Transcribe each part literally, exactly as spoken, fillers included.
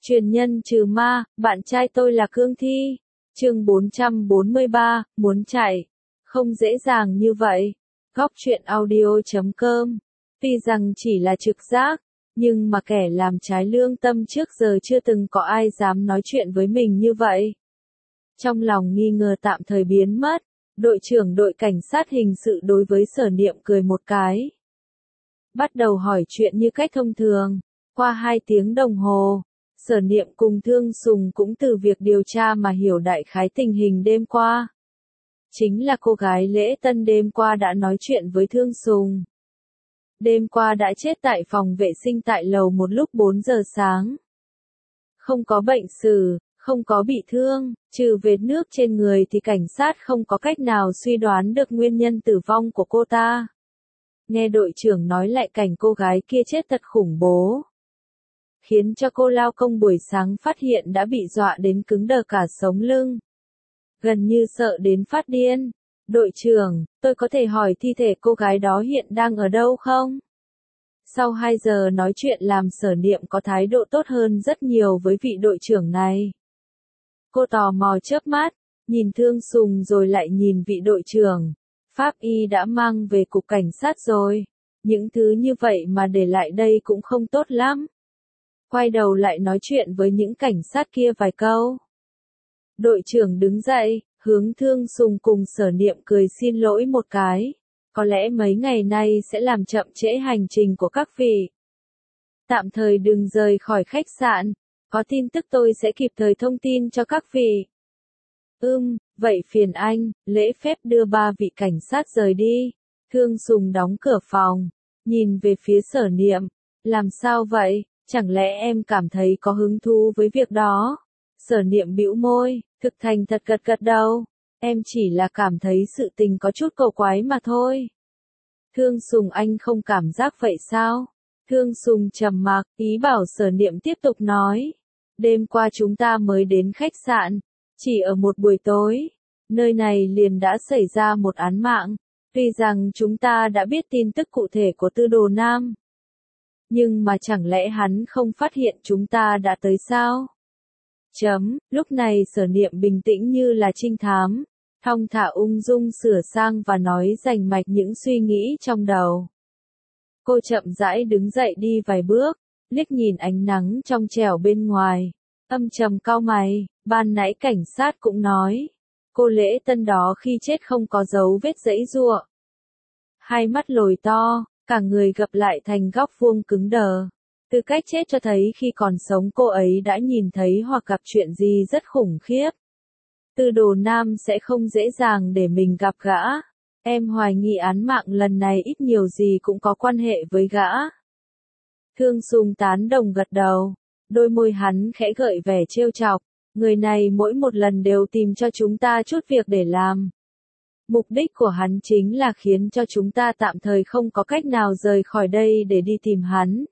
Truyền nhân trừ ma, bạn trai tôi là cương thi. Chương bốn trăm bốn mươi ba, muốn chạy. Không dễ dàng như vậy. Góc truyện audio chấm com. Tuy rằng chỉ là trực giác, nhưng mà kẻ làm trái lương tâm trước giờ chưa từng có ai dám nói chuyện với mình như vậy. Trong lòng nghi ngờ tạm thời biến mất, đội trưởng đội cảnh sát hình sự đối với Sở Niệm cười một cái. Bắt đầu hỏi chuyện như cách thông thường. Qua hai tiếng đồng hồ, Sở Niệm cùng Thương Sùng cũng từ việc điều tra mà hiểu đại khái tình hình đêm qua. Chính là cô gái lễ tân đêm qua đã nói chuyện với Thương Sùng. Đêm qua đã chết tại phòng vệ sinh tại lầu một lúc bốn giờ sáng. Không có bệnh sử, không có bị thương, trừ vệt nước trên người thì cảnh sát không có cách nào suy đoán được nguyên nhân tử vong của cô ta. Nghe đội trưởng nói lại cảnh cô gái kia chết thật khủng bố. Khiến cho cô lao công buổi sáng phát hiện đã bị dọa đến cứng đờ cả sống lưng. Gần như sợ đến phát điên. Đội trưởng, tôi có thể hỏi thi thể cô gái đó hiện đang ở đâu không? Sau hai giờ nói chuyện làm Sở Niệm có thái độ tốt hơn rất nhiều với vị đội trưởng này. Cô tò mò chớp mắt, nhìn Thương Sùng rồi lại nhìn vị đội trưởng. Pháp y đã mang về cục cảnh sát rồi. Những thứ như vậy mà để lại đây cũng không tốt lắm. Quay đầu lại nói chuyện với những cảnh sát kia vài câu. Đội trưởng đứng dậy, hướng Thương Sùng cùng Sở Niệm cười xin lỗi một cái. Có lẽ mấy ngày nay sẽ làm chậm trễ hành trình của các vị. Tạm thời đừng rời khỏi khách sạn. Có tin tức tôi sẽ kịp thời thông tin cho các vị. Ừm, vậy phiền anh, lễ phép đưa ba vị cảnh sát rời đi. Thương Sùng đóng cửa phòng, nhìn về phía Sở Niệm. Làm sao vậy, chẳng lẽ em cảm thấy có hứng thú với việc đó? Sở Niệm bĩu môi, thực thành thật gật gật đầu. Em chỉ là cảm thấy sự tình có chút cầu quái mà thôi. Thương Sùng anh không cảm giác vậy sao? Thương Sùng trầm mặc, ý bảo Sở Niệm tiếp tục nói. Đêm qua chúng ta mới đến khách sạn, chỉ ở một buổi tối, nơi này liền đã xảy ra một án mạng. Tuy rằng chúng ta đã biết tin tức cụ thể của Tư Đồ Nam, nhưng mà chẳng lẽ hắn không phát hiện chúng ta đã tới sao? Chấm, lúc này Sở Niệm bình tĩnh như là trinh thám, thong thả ung dung sửa sang và nói rành mạch những suy nghĩ trong đầu. Cô chậm rãi đứng dậy đi vài bước, liếc nhìn ánh nắng trong trẻo bên ngoài, âm trầm cau mày. Ban nãy cảnh sát cũng nói, cô lễ tân đó khi chết không có dấu vết giãy giụa. Hai mắt lồi to, cả người gập lại thành góc vuông cứng đờ. Từ cách chết cho thấy khi còn sống cô ấy đã nhìn thấy hoặc gặp chuyện gì rất khủng khiếp. Tư Đồ Nam sẽ không dễ dàng để mình gặp gã. Em hoài nghi án mạng lần này ít nhiều gì cũng có quan hệ với gã. Thương Sùng tán đồng gật đầu, đôi môi hắn khẽ gợi vẻ trêu chọc. Người này mỗi một lần đều tìm cho chúng ta chút việc để làm. Mục đích của hắn chính là khiến cho chúng ta tạm thời không có cách nào rời khỏi đây để đi tìm hắn.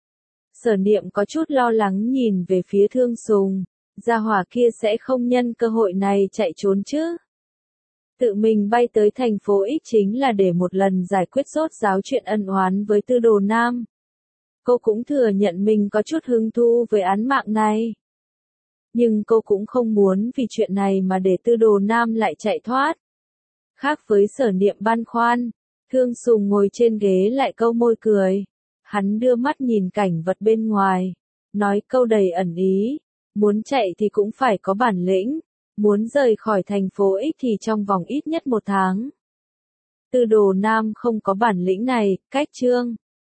Sở Niệm có chút lo lắng nhìn về phía Thương Sùng, gia hỏa kia sẽ không nhân cơ hội này chạy trốn chứ. Tự mình bay tới thành phố X chính là để một lần giải quyết rốt ráo chuyện ân oán với Tư Đồ Nam. Cô cũng thừa nhận mình có chút hứng thú với án mạng này. Nhưng cô cũng không muốn vì chuyện này mà để Tư Đồ Nam lại chạy thoát. Khác với Sở Niệm băn khoăn, Thương Sùng ngồi trên ghế lại câu môi cười. Hắn đưa mắt nhìn cảnh vật bên ngoài, nói câu đầy ẩn ý. Muốn chạy thì cũng phải có bản lĩnh, muốn rời khỏi thành phố X thì trong vòng ít nhất một tháng. Tư Đồ Nam không có bản lĩnh này, cách chương.